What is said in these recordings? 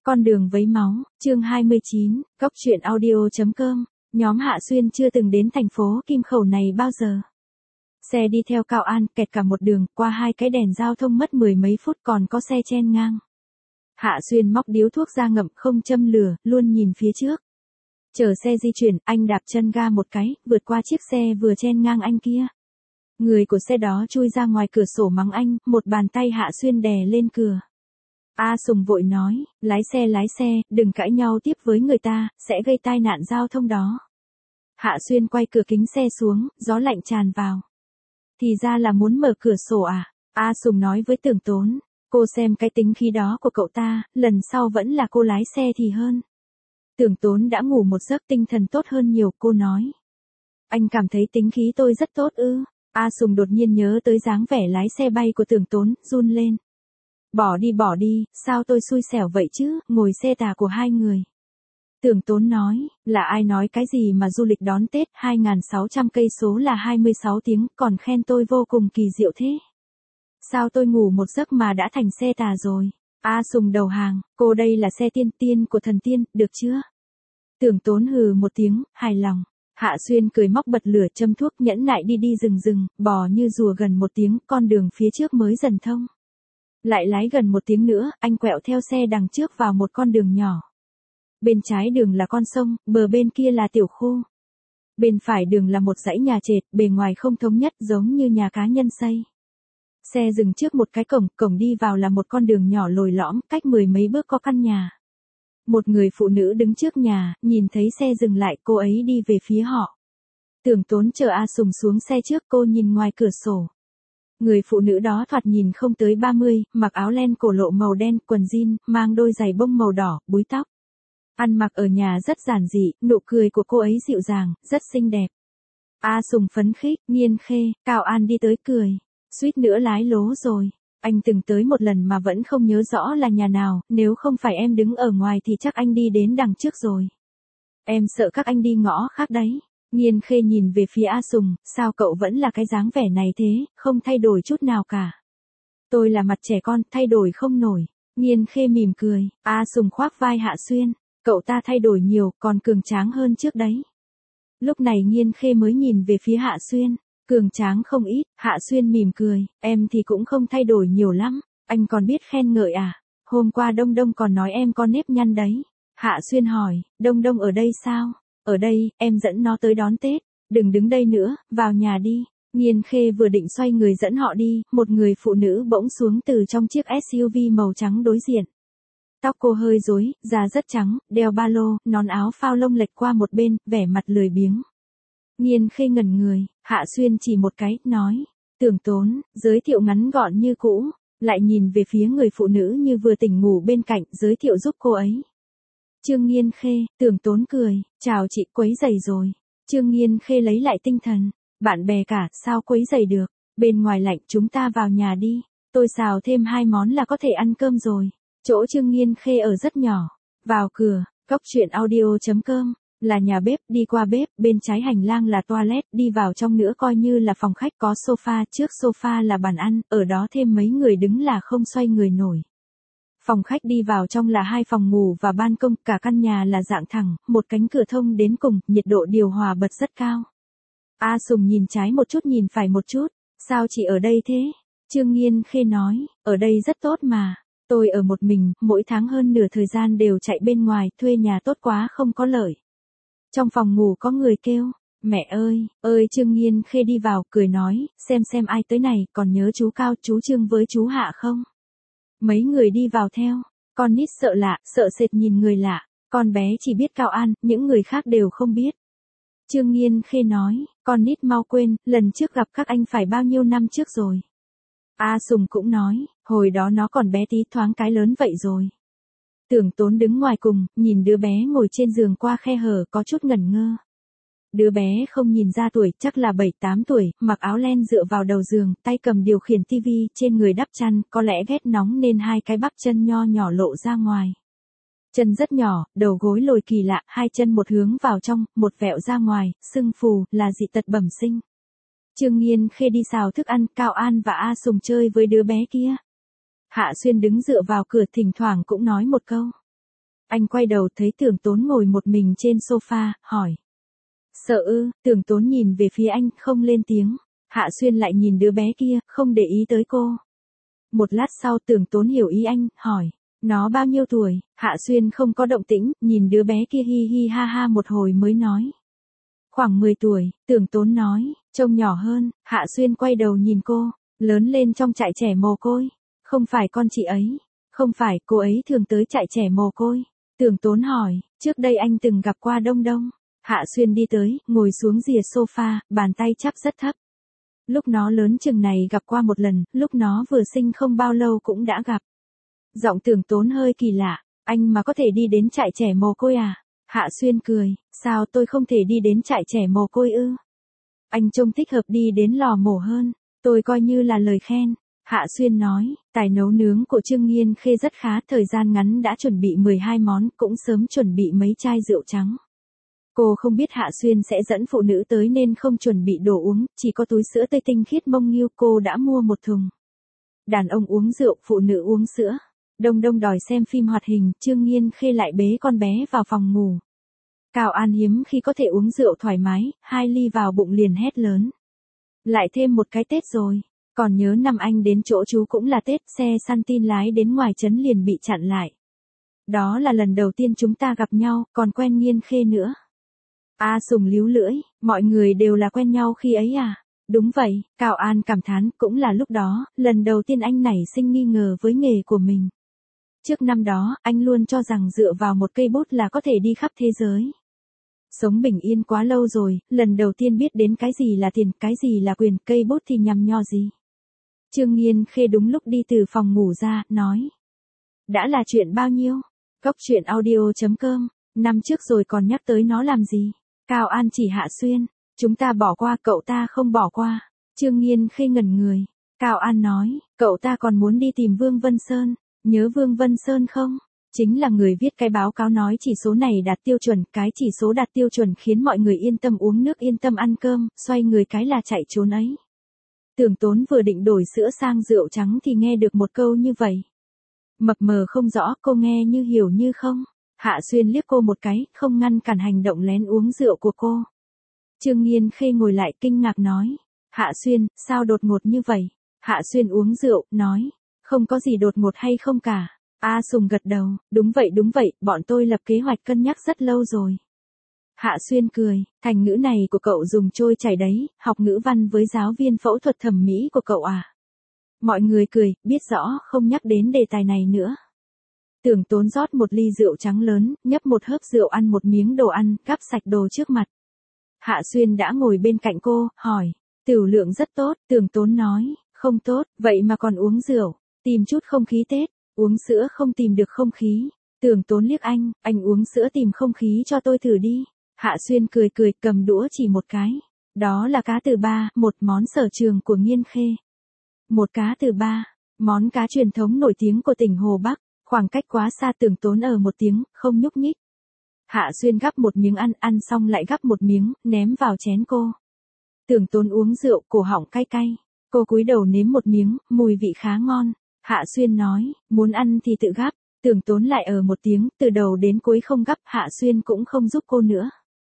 Con đường vấy máu, chương 29, Cóc truyện audio.com, nhóm Hạ Xuyên chưa từng đến thành phố Kim Khẩu này bao giờ. Xe đi theo Cao An, kẹt cả một đường, qua hai cái đèn giao thông mất mười mấy phút còn có xe chen ngang. Hạ Xuyên móc điếu thuốc ra ngậm không châm lửa, luôn nhìn phía trước. Chờ xe di chuyển, anh đạp chân ga một cái, vượt qua chiếc xe vừa chen ngang anh kia. Người của xe đó chui ra ngoài cửa sổ mắng anh, một bàn tay Hạ Xuyên đè lên cửa. A Sùng vội nói, lái xe, đừng cãi nhau tiếp với người ta, sẽ gây tai nạn giao thông đó. Hạ Xuyên quay cửa kính xe xuống, gió lạnh tràn vào. Thì ra là muốn mở cửa sổ à? A Sùng nói với Tưởng Tốn, cô xem cái tính khí đó của cậu ta, lần sau vẫn là cô lái xe thì hơn. Tưởng Tốn đã ngủ một giấc tinh thần tốt hơn nhiều, cô nói. Anh cảm thấy tính khí tôi rất tốt ư? A Sùng đột nhiên nhớ tới dáng vẻ lái xe bay của Tưởng Tốn, run lên. Bỏ đi, sao tôi xui xẻo vậy chứ, ngồi xe tà của hai người. Tưởng Tốn nói, là ai nói cái gì mà du lịch đón Tết 2.600 cây số là 26 tiếng, còn khen tôi vô cùng kỳ diệu thế. Sao tôi ngủ một giấc mà đã thành xe tà rồi. A Sùng đầu hàng, cô đây là xe tiên của thần tiên, được chưa? Tưởng Tốn hừ một tiếng, hài lòng. Hạ Xuyên cười móc bật lửa châm thuốc nhẫn nại đi rừng, bò như rùa gần một tiếng, con đường phía trước mới dần thông. Lại lái gần một tiếng nữa, anh quẹo theo xe đằng trước vào một con đường nhỏ. Bên trái đường là con sông, bờ bên kia là tiểu khu. Bên phải đường là một dãy nhà trệt, bề ngoài không thống nhất giống như nhà cá nhân xây. Xe dừng trước một cái cổng đi vào là một con đường nhỏ lồi lõm, cách mười mấy bước có căn nhà. Một người phụ nữ đứng trước nhà, nhìn thấy xe dừng lại, cô ấy đi về phía họ. Tưởng Tốn chờ A Sùng xuống xe trước, cô nhìn ngoài cửa sổ. Người phụ nữ đó thoạt nhìn không tới 30, mặc áo len cổ lộ màu đen, quần jean, mang đôi giày bông màu đỏ, búi tóc. Ăn mặc ở nhà rất giản dị, nụ cười của cô ấy dịu dàng, rất xinh đẹp. A Sùng phấn khích, Nhiên Khê, Cao An đi tới cười. Suýt nữa lái lố rồi. Anh từng tới một lần mà vẫn không nhớ rõ là nhà nào, nếu không phải em đứng ở ngoài thì chắc anh đi đến đằng trước rồi. Em sợ các anh đi ngõ khác đấy. Nhiên Khê nhìn về phía A Sùng, sao cậu vẫn là cái dáng vẻ này thế, không thay đổi chút nào cả. Tôi là mặt trẻ con, thay đổi không nổi. Nhiên Khê mỉm cười, A Sùng khoác vai Hạ Xuyên, cậu ta thay đổi nhiều, còn cường tráng hơn trước đấy. Lúc này Nhiên Khê mới nhìn về phía Hạ Xuyên, cường tráng không ít, Hạ Xuyên mỉm cười, em thì cũng không thay đổi nhiều lắm, anh còn biết khen ngợi à, hôm qua Đông Đông còn nói em có nếp nhăn đấy. Hạ Xuyên hỏi, Đông Đông ở đây sao? Ở đây, em dẫn nó tới đón Tết, đừng đứng đây nữa, vào nhà đi. Nhiên Khê vừa định xoay người dẫn họ đi, một người phụ nữ bỗng xuống từ trong chiếc SUV màu trắng đối diện. Tóc cô hơi rối, da rất trắng, đeo ba lô, nón áo phao lông lệch qua một bên, vẻ mặt lười biếng. Nhiên Khê ngẩn người, Hạ Xuyên chỉ một cái, nói, Tưởng Tốn, giới thiệu ngắn gọn như cũ, lại nhìn về phía người phụ nữ như vừa tỉnh ngủ bên cạnh, giới thiệu giúp cô ấy. Trương Nhiên Khê, Tưởng Tốn cười, chào chị, quấy rầy rồi. Trương Nhiên Khê lấy lại tinh thần, bạn bè cả, sao quấy rầy được, bên ngoài lạnh, chúng ta vào nhà đi, tôi xào thêm 2 món là có thể ăn cơm rồi. Chỗ Trương Nhiên Khê ở rất nhỏ, vào cửa, Cóc truyện audio.com, là nhà bếp, đi qua bếp, bên trái hành lang là toilet, đi vào trong nữa coi như là phòng khách, có sofa, trước sofa là bàn ăn, ở đó thêm mấy người đứng là không xoay người nổi. Phòng khách đi vào trong là 2 phòng ngủ và ban công, cả căn nhà là dạng thẳng, một cánh cửa thông đến cùng, nhiệt độ điều hòa bật rất cao. A Sùng nhìn trái một chút nhìn phải một chút, sao chị ở đây thế? Trương Nhiên Khê nói, ở đây rất tốt mà, tôi ở một mình, mỗi tháng hơn nửa thời gian đều chạy bên ngoài, thuê nhà tốt quá không có lợi. Trong phòng ngủ có người kêu, mẹ ơi, Trương Nhiên Khê đi vào, cười nói, xem ai tới này, còn nhớ chú Cao, chú Trương với chú Hạ không? Mấy người đi vào theo, con nít sợ lạ, sợ sệt nhìn người lạ, con bé chỉ biết Cao An, những người khác đều không biết. Trương Nhiên Khê nói, con nít mau quên, lần trước gặp các anh phải bao nhiêu năm trước rồi. A Sùng cũng nói, hồi đó nó còn bé tí thoáng cái lớn vậy rồi. Tưởng Tốn đứng ngoài cùng, nhìn đứa bé ngồi trên giường qua khe hở có chút ngẩn ngơ. Đứa bé không nhìn ra tuổi, chắc là 7-8 tuổi, mặc áo len dựa vào đầu giường, tay cầm điều khiển tivi, trên người đắp chăn, có lẽ ghét nóng nên 2 cái bắp chân nho nhỏ lộ ra ngoài. Chân rất nhỏ, đầu gối lồi kỳ lạ, 2 chân một hướng vào trong, một vẹo ra ngoài, sưng phù, là dị tật bẩm sinh. Trương Nhiên Khê đi xào thức ăn, Cao An và A Sùng chơi với đứa bé kia. Hạ Xuyên đứng dựa vào cửa thỉnh thoảng cũng nói một câu. Anh quay đầu thấy Tưởng Tốn ngồi một mình trên sofa, hỏi. Sợ ư? Tưởng Tốn nhìn về phía anh, không lên tiếng. Hạ Xuyên lại nhìn đứa bé kia, không để ý tới cô. Một lát sau Tưởng Tốn hiểu ý anh, hỏi. Nó bao nhiêu tuổi? Hạ Xuyên không có động tĩnh, nhìn đứa bé kia hi hi ha ha một hồi mới nói. Khoảng 10 tuổi, Tưởng Tốn nói, trông nhỏ hơn. Hạ Xuyên quay đầu nhìn cô, lớn lên trong trại trẻ mồ côi. Không phải con chị ấy. Không phải, cô ấy thường tới trại trẻ mồ côi. Tưởng Tốn hỏi, trước đây anh từng gặp qua Đông Đông. Hạ Xuyên đi tới, ngồi xuống rìa sofa, bàn tay chắp rất thấp. Lúc nó lớn chừng này gặp qua một lần, lúc nó vừa sinh không bao lâu cũng đã gặp. Giọng Tưởng Tốn hơi kỳ lạ, anh mà có thể đi đến trại trẻ mồ côi à? Hạ Xuyên cười, sao tôi không thể đi đến trại trẻ mồ côi ư? Anh trông thích hợp đi đến lò mổ hơn, tôi coi như là lời khen. Hạ Xuyên nói, tài nấu nướng của Trương Nghiên Khê rất khá, thời gian ngắn đã chuẩn bị 12 món, cũng sớm chuẩn bị mấy chai rượu trắng. Cô không biết Hạ Xuyên sẽ dẫn phụ nữ tới nên không chuẩn bị đồ uống, chỉ có túi sữa tây tinh khiết mông nghiêu cô đã mua một thùng. Đàn ông uống rượu, phụ nữ uống sữa. Đông Đông đòi xem phim hoạt hình, Trương Nghiên Khê lại bế con bé vào phòng ngủ. Cao An hiếm khi có thể uống rượu thoải mái, 2 ly vào bụng liền hét lớn. Lại thêm một cái Tết rồi, còn nhớ năm anh đến chỗ chú cũng là Tết, xe săn tin lái đến ngoài trấn liền bị chặn lại. Đó là lần đầu tiên chúng ta gặp nhau, còn quen Nghiên Khê nữa. A Sùng líu lưỡi, mọi người đều là quen nhau khi ấy à? Đúng vậy, Cao An cảm thán, cũng là lúc đó, lần đầu tiên anh nảy sinh nghi ngờ với nghề của mình. Trước năm đó, anh luôn cho rằng dựa vào một cây bút là có thể đi khắp thế giới. Sống bình yên quá lâu rồi, lần đầu tiên biết đến cái gì là tiền, cái gì là quyền, cây bút thì nhằm nho gì. Trương Nghiên Khê đúng lúc đi từ phòng ngủ ra, nói. Đã là chuyện bao nhiêu? Cốc truyện audio.com, năm trước rồi còn nhắc tới nó làm gì? Cao An chỉ Hạ Xuyên, chúng ta bỏ qua, cậu ta không bỏ qua. Trương Nghiên Khê ngẩn người. Cao An nói, cậu ta còn muốn đi tìm Vương Vân Sơn. Nhớ Vương Vân Sơn không? Chính là người viết cái báo cáo nói chỉ số này đạt tiêu chuẩn, cái chỉ số đạt tiêu chuẩn khiến mọi người yên tâm uống nước, yên tâm ăn cơm, xoay người cái là chạy trốn ấy. Tưởng Tốn vừa định đổi sữa sang rượu trắng thì nghe được một câu như vậy. Mập mờ không rõ, cô nghe như hiểu như không. Hạ Xuyên liếc cô một cái, không ngăn cản hành động lén uống rượu của cô. Trương Nghiên Khê ngồi lại kinh ngạc nói. Hạ Xuyên, sao đột ngột như vậy? Hạ Xuyên uống rượu, nói. Không có gì đột ngột hay không cả. A Sùng gật đầu, đúng vậy, bọn tôi lập kế hoạch cân nhắc rất lâu rồi. Hạ Xuyên cười, thành ngữ này của cậu dùng trôi chảy đấy, học ngữ văn với giáo viên phẫu thuật thẩm mỹ của cậu à? Mọi người cười, biết rõ, không nhắc đến đề tài này nữa. Tưởng Tốn rót một ly rượu trắng lớn, nhấp một hớp rượu, ăn một miếng đồ ăn, gắp sạch đồ trước mặt. Hạ Xuyên đã ngồi bên cạnh cô, hỏi, tửu lượng rất tốt, Tưởng Tốn nói, không tốt, vậy mà còn uống rượu, tìm chút không khí Tết, uống sữa không tìm được không khí. Tưởng Tốn liếc anh uống sữa tìm không khí cho tôi thử đi. Hạ Xuyên cười cầm đũa chỉ một cái. Đó là cá từ ba, một món sở trường của Nghiên Khê. Một cá từ ba, món cá truyền thống nổi tiếng của tỉnh Hồ Bắc, khoảng cách quá xa. Tưởng Tốn ở một tiếng, không nhúc nhích. Hạ Xuyên gắp một miếng ăn xong lại gắp một miếng, ném vào chén cô. Tưởng Tốn uống rượu, cổ họng cay cay. Cô cúi đầu nếm một miếng, mùi vị khá ngon. Hạ Xuyên nói, muốn ăn thì tự gắp. Tưởng Tốn lại ở một tiếng, từ đầu đến cuối không gắp. Hạ Xuyên cũng không giúp cô nữa.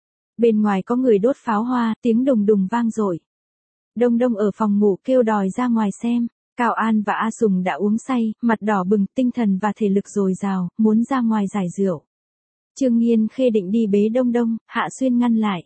Bên ngoài có người đốt pháo hoa, tiếng đùng đùng vang dội. Đông Đông ở phòng ngủ kêu đòi ra ngoài xem. Cao An và A Sùng đã uống say, mặt đỏ bừng, tinh thần và thể lực dồi dào, muốn ra ngoài giải rượu. Trương Nghiên Khê định đi bế Đông Đông, Hạ Xuyên ngăn lại.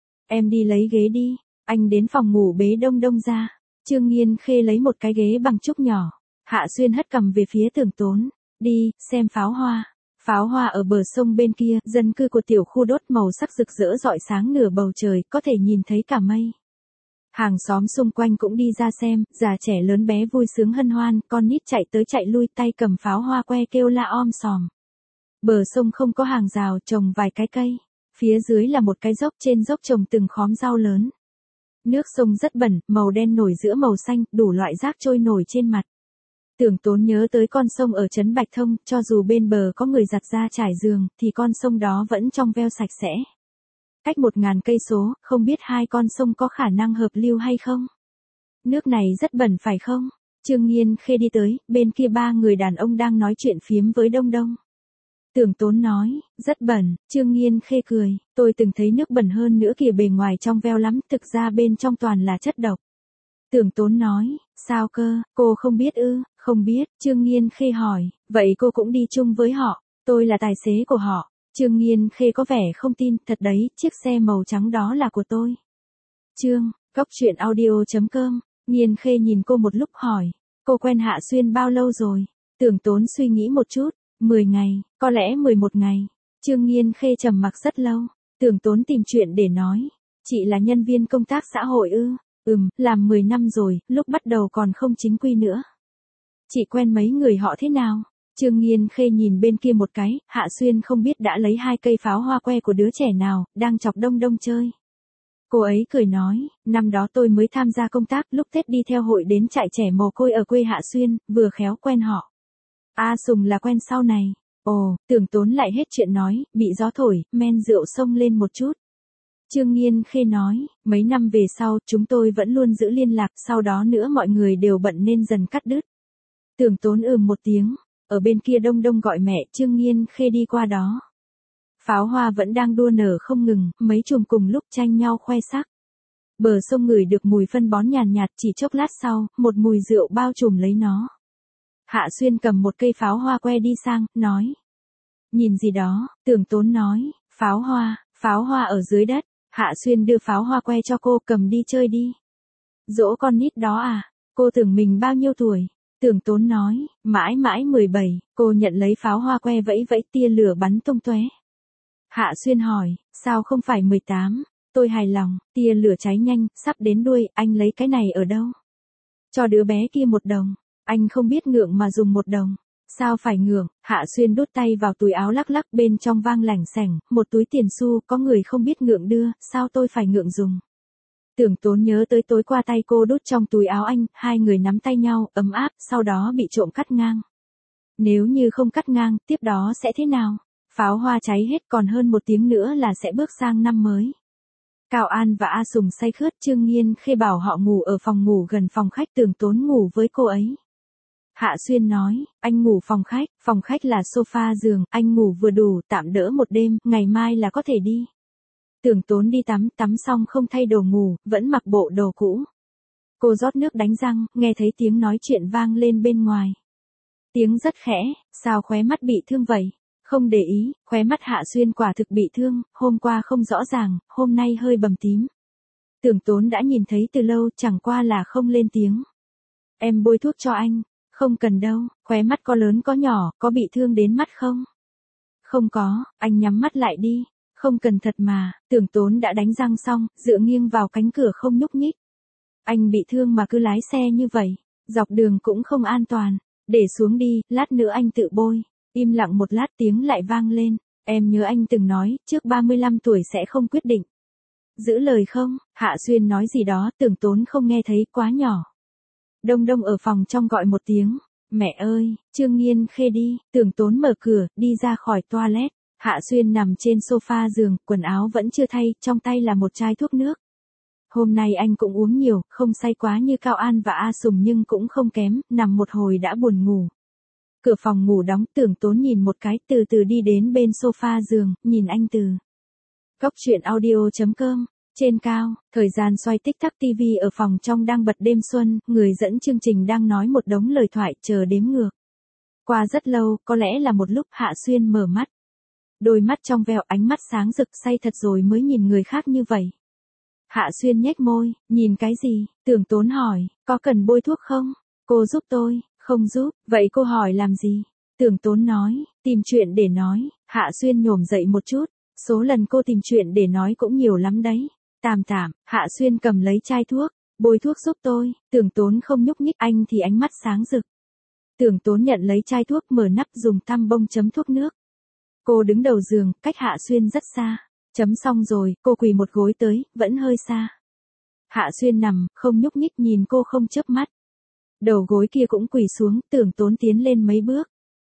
Em đi lấy ghế đi, anh đến phòng ngủ bế Đông Đông ra. Trương Nghiên Khê lấy một cái ghế bằng trúc nhỏ. Hạ Xuyên hất cằm về phía Tưởng Tốn. Đi, xem pháo hoa. Pháo hoa ở bờ sông bên kia, dân cư của tiểu khu đốt màu sắc rực rỡ rọi sáng nửa bầu trời, có thể nhìn thấy cả mây. Hàng xóm xung quanh cũng đi ra xem, già trẻ lớn bé vui sướng hân hoan, con nít chạy tới chạy lui tay cầm pháo hoa que kêu la om sòm. Bờ sông không có hàng rào, trồng vài cái cây. Phía dưới là một cái dốc, trên dốc trồng từng khóm rau lớn. Nước sông rất bẩn, màu đen nổi giữa màu xanh, đủ loại rác trôi nổi trên mặt. Tưởng Tốn nhớ tới con sông ở trấn Bạch Thông, cho dù bên bờ có người giặt ra trải giường, thì con sông đó vẫn trong veo sạch sẽ. Cách 1000 cây số, không biết hai con sông có khả năng hợp lưu hay không? Nước này rất bẩn phải không? Trương Nghiên Khê đi tới, bên kia 3 người đàn ông đang nói chuyện phiếm với Đông Đông. Tưởng Tốn nói, rất bẩn, Trương Nghiên Khê cười, tôi từng thấy nước bẩn hơn nữa kìa, bề ngoài trong veo lắm, thực ra bên trong toàn là chất độc. Tưởng Tốn nói, sao cơ, cô không biết ư? Không biết, Trương Nghiên Khê hỏi, vậy cô cũng đi chung với họ, tôi là tài xế của họ. Trương Nghiên Khê có vẻ không tin, thật đấy, chiếc xe màu trắng đó là của tôi. Cóc truyện audio.com, Nghiên Khê nhìn cô một lúc hỏi, cô quen Hạ Xuyên bao lâu rồi? Tưởng Tốn suy nghĩ một chút, 10 ngày, có lẽ 11 ngày. Trương Nghiên Khê trầm mặc rất lâu, Tưởng Tốn tìm chuyện để nói, chị là nhân viên công tác xã hội ư? Làm 10 năm rồi, lúc bắt đầu còn không chính quy nữa. Chị quen mấy người họ thế nào? Trương Nghiên Khê nhìn bên kia một cái, Hạ Xuyên không biết đã lấy 2 cây pháo hoa que của đứa trẻ nào, đang chọc Đông Đông chơi. Cô ấy cười nói, năm đó tôi mới tham gia công tác, lúc Tết đi theo hội đến trại trẻ mồ côi ở quê Hạ Xuyên, vừa khéo quen họ. A Sùng là quen sau này. Ồ, Tưởng Tốn lại hết chuyện nói, bị gió thổi, men rượu xông lên một chút. Trương Nghiên Khê nói, mấy năm về sau, chúng tôi vẫn luôn giữ liên lạc, sau đó nữa mọi người đều bận nên dần cắt đứt. Tưởng Tốn một tiếng, ở bên kia Đông Đông gọi mẹ, Trương Nghiên Khê đi qua đó. Pháo hoa vẫn đang đua nở không ngừng, mấy chùm cùng lúc tranh nhau khoe sắc. Bờ sông ngửi được mùi phân bón nhàn nhạt, chỉ chốc lát sau, một mùi rượu bao trùm lấy nó. Hạ Xuyên cầm một cây pháo hoa que đi sang, nói. Nhìn gì đó, Tưởng Tốn nói, pháo hoa ở dưới đất. Hạ Xuyên đưa pháo hoa que cho cô, cầm đi chơi đi. Dỗ con nít đó à? Cô tưởng mình bao nhiêu tuổi? Tưởng Tốn nói, mãi mãi 17, cô nhận lấy pháo hoa que vẫy vẫy, tia lửa bắn tung tóe. Hạ Xuyên hỏi, sao không phải 18? Tôi hài lòng, tia lửa cháy nhanh, sắp đến đuôi, anh lấy cái này ở đâu? Cho đứa bé kia 1 đồng. Anh không biết ngượng mà dùng 1 đồng. Sao phải ngượng? Hạ Xuyên đút tay vào túi áo lắc lắc, bên trong vang lảnh sảnh, một túi tiền xu, có người không biết ngượng đưa, sao tôi phải ngượng dùng? Tưởng Tốn nhớ tới tối qua tay cô đút trong túi áo anh, 2 người nắm tay nhau, ấm áp, sau đó bị trộm cắt ngang. Nếu như không cắt ngang, tiếp đó sẽ thế nào? Pháo hoa cháy hết, còn hơn 1 tiếng nữa là sẽ bước sang năm mới. Cao An và A Sùng say khướt, Trương Nghiên Khê bảo họ ngủ ở phòng ngủ gần phòng khách, Tưởng Tốn ngủ với cô ấy. Hạ Xuyên nói, anh ngủ phòng khách là sofa giường, anh ngủ vừa đủ, tạm đỡ 1 đêm, ngày mai là có thể đi. Tưởng Tốn đi tắm xong không thay đồ ngủ, vẫn mặc bộ đồ cũ. Cô rót nước đánh răng, nghe thấy tiếng nói chuyện vang lên bên ngoài. Tiếng rất khẽ, sao khóe mắt bị thương vậy? Không để ý, khóe mắt Hạ Xuyên quả thực bị thương, hôm qua không rõ ràng, hôm nay hơi bầm tím. Tưởng Tốn đã nhìn thấy từ lâu, chẳng qua là không lên tiếng. Em bôi thuốc cho anh. Không cần đâu, khóe mắt có lớn có nhỏ, có bị thương đến mắt không? Không có, anh nhắm mắt lại đi. Không cần thật mà, Tưởng Tốn đã đánh răng xong, dựa nghiêng vào cánh cửa không nhúc nhích. Anh bị thương mà cứ lái xe như vậy, dọc đường cũng không an toàn. Để xuống đi, lát nữa anh tự bôi. Im lặng một lát, tiếng lại vang lên. Em nhớ anh từng nói, trước 35 tuổi sẽ không quyết định. Giữ lời không? Hạ Xuyên nói gì đó, Tưởng Tốn không nghe thấy, quá nhỏ. Đông Đông ở phòng trong gọi một tiếng. Mẹ ơi, Trương Nghiên Khê đi. Tưởng Tốn mở cửa, đi ra khỏi toilet. Hạ Xuyên nằm trên sofa giường, quần áo vẫn chưa thay, trong tay là một chai thuốc nước. Hôm nay anh cũng uống nhiều, không say quá như Cao An và A Sùng nhưng cũng không kém, nằm một hồi đã buồn ngủ. Cửa phòng ngủ đóng, Tưởng Tốn nhìn một cái, từ từ đi đến bên sofa giường, nhìn anh từ. Cóc truyện audio.com. Trên cao, thời gian xoay tích tắc, tivi ở phòng trong đang bật đêm xuân, người dẫn chương trình đang nói một đống lời thoại, chờ đếm ngược. Qua rất lâu, có lẽ là một lúc, Hạ Xuyên mở mắt. Đôi mắt trong veo, ánh mắt sáng rực, say thật rồi mới nhìn người khác như vậy. Hạ Xuyên nhếch môi, nhìn cái gì? Tưởng Tốn hỏi, có cần bôi thuốc không? Cô giúp tôi, không giúp, vậy cô hỏi làm gì? Tưởng Tốn nói, tìm chuyện để nói. Hạ Xuyên nhổm dậy một chút, số lần cô tìm chuyện để nói cũng nhiều lắm đấy. Tạm, Hạ Xuyên cầm lấy chai thuốc, bôi thuốc giúp tôi. Tưởng Tốn không nhúc nhích, anh thì ánh mắt sáng rực. Tưởng Tốn nhận lấy chai thuốc, mở nắp, dùng tăm bông chấm thuốc nước. Cô đứng đầu giường, cách Hạ Xuyên rất xa. Chấm xong rồi, cô quỳ một gối tới, vẫn hơi xa. Hạ Xuyên nằm, không nhúc nhích, nhìn cô không chớp mắt. Đầu gối kia cũng quỳ xuống, Tưởng Tốn tiến lên mấy bước.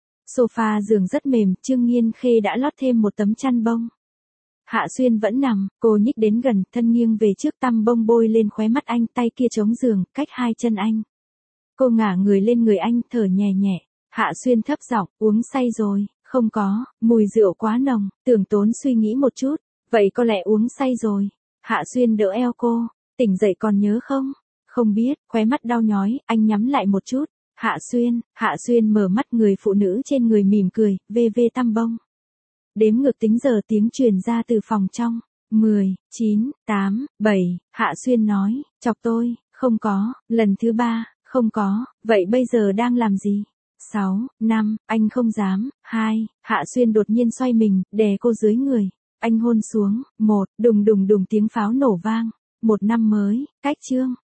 Sofa giường rất mềm, Trương Nghiên Khê đã lót thêm một tấm chăn bông. Hạ Xuyên vẫn nằm, cô nhích đến gần, thân nghiêng về trước, tăm bông bôi lên khóe mắt anh, tay kia chống giường, cách 2 chân anh. Cô ngả người lên người anh, thở nhẹ nhẹ. Hạ Xuyên thấp giọng, uống say rồi, Không có, mùi rượu quá nồng, Tưởng Tốn suy nghĩ một chút, vậy có lẽ uống say rồi. Hạ Xuyên đỡ eo cô, tỉnh dậy còn nhớ không? Không biết, khóe mắt đau nhói, anh nhắm lại một chút. Hạ Xuyên mở mắt, người phụ nữ trên người mỉm cười, vê tăm bông. Đếm ngược tính giờ tiếng truyền ra từ phòng trong. 10, 9, 8, 7, Hạ Xuyên nói, chọc tôi, không có, lần thứ 3, không có, vậy bây giờ đang làm gì? 6, 5, anh không dám, 2, Hạ Xuyên đột nhiên xoay mình, đè cô dưới người. Anh hôn xuống, 1, đùng đùng đùng tiếng pháo nổ vang. Một năm mới, cách chương.